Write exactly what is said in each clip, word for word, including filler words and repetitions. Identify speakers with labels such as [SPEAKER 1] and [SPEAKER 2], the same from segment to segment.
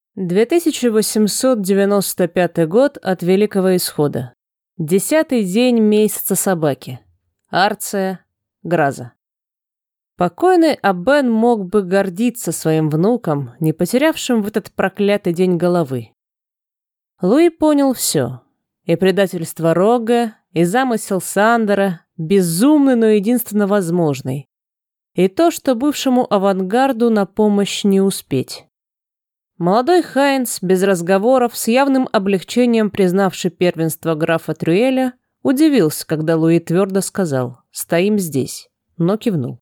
[SPEAKER 1] две тысячи восемьсот девяносто пятый год от Великого Исхода. Десятый день месяца собаки. Арция, Граза. Покойный Аббен мог бы гордиться своим внуком, не потерявшим в этот проклятый день головы. Луи понял все. И предательство Рога, и замысел Сандера, безумный, но единственно возможный. И то, что бывшему авангарду на помощь не успеть. Молодой Хайнц, без разговоров, с явным облегчением признавший первенство графа Трюэля, удивился, когда Луи твердо сказал «стоим здесь», но кивнул.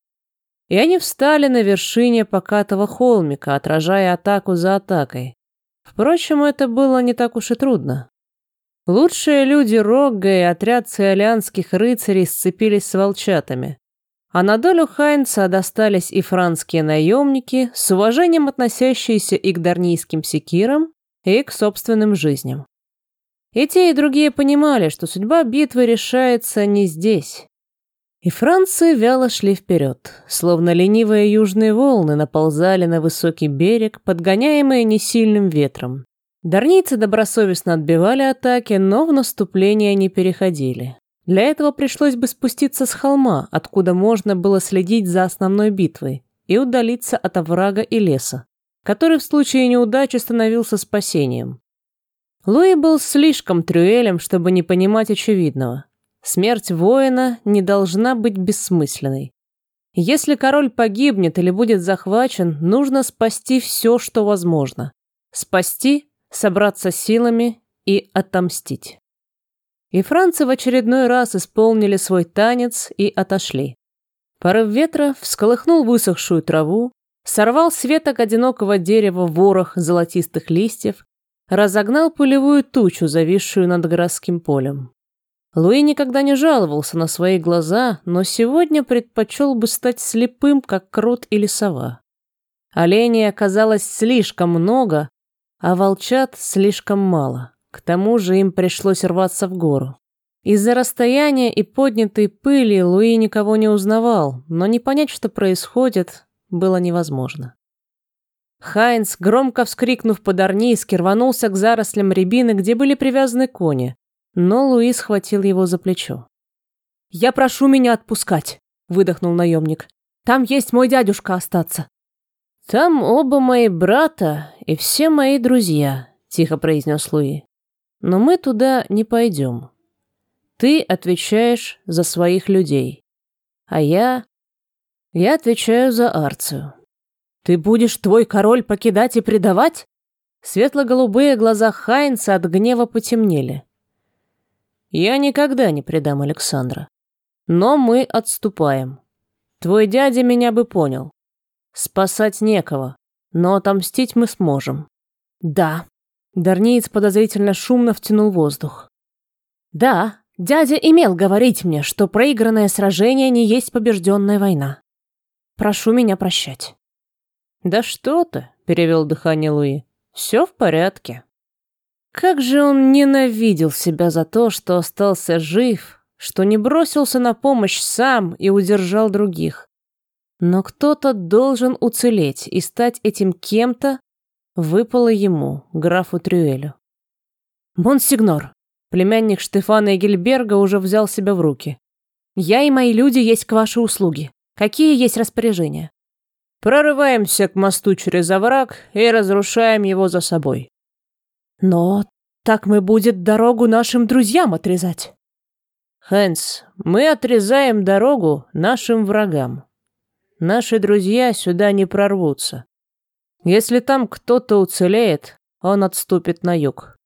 [SPEAKER 1] И они встали на вершине покатого холмика, отражая атаку за атакой. Впрочем, это было не так уж и трудно. Лучшие люди Рогга и отряд циолианских рыцарей сцепились с волчатами. А на долю Хайнца достались и франские наемники, с уважением относящиеся и к дарнийским секирам, и к собственным жизням. И те, и другие понимали, что судьба битвы решается не здесь. И францы вяло шли вперед, словно ленивые южные волны наползали на высокий берег, подгоняемые несильным ветром. Дарнийцы добросовестно отбивали атаки, но в наступление не переходили. Для этого пришлось бы спуститься с холма, откуда можно было следить за основной битвой, и удалиться от оврага и леса, который в случае неудачи становился спасением. Луи был слишком Трюэлем, чтобы не понимать очевидного. Смерть воина не должна быть бессмысленной. Если король погибнет или будет захвачен, нужно спасти все, что возможно. Спасти, собраться силами и отомстить. И францы в очередной раз исполнили свой танец и отошли. Порыв ветра всколыхнул высохшую траву, сорвал с веток одинокого дерева ворох золотистых листьев, разогнал пылевую тучу, зависшую над городским полем. Луи никогда не жаловался на свои глаза, но сегодня предпочел бы стать слепым, как крот или сова. Оленей оказалось слишком много, а волчат слишком мало. К тому же им пришлось рваться в гору. Из-за расстояния и поднятой пыли Луи никого не узнавал, но не понять, что происходит, было невозможно. Хайнц, громко вскрикнув по-дарнийски, рванулся к зарослям рябины, где были привязаны кони, но Луи схватил его за плечо. «Я прошу меня отпускать», — выдохнул наемник. «Там есть мой дядюшка остаться». «Там оба мои брата и все мои друзья», — тихо произнес Луи. «Но мы туда не пойдем. Ты отвечаешь за своих людей, а я... я отвечаю за Арцию». «Ты будешь твой король покидать и предавать?» Светло-голубые глаза Хайнца от гнева потемнели. «Я никогда не предам Александра. Но мы отступаем. Твой дядя меня бы понял. Спасать некого, но отомстить мы сможем». «Да». Дарниец подозрительно шумно втянул воздух. «Да, дядя имел говорить мне, что проигранное сражение не есть побежденная война. Прошу меня прощать». «Да что ты», — перевел дыхание Луи, — «все в порядке». Как же он ненавидел себя за то, что остался жив, что не бросился на помощь сам и удержал других. Но кто-то должен уцелеть, и стать этим кем-то выпало ему, графу Трюэлю. «Монсигнор», племянник Штефана Эгельберга уже взял себя в руки. «Я и мои люди есть к вашей услуге. Какие есть распоряжения?» «Прорываемся к мосту через овраг и разрушаем его за собой». «Но так мы будет дорогу нашим друзьям отрезать». «Хэнс, мы отрезаем дорогу нашим врагам. Наши друзья сюда не прорвутся. Если там кто-то уцелеет, он отступит на юг».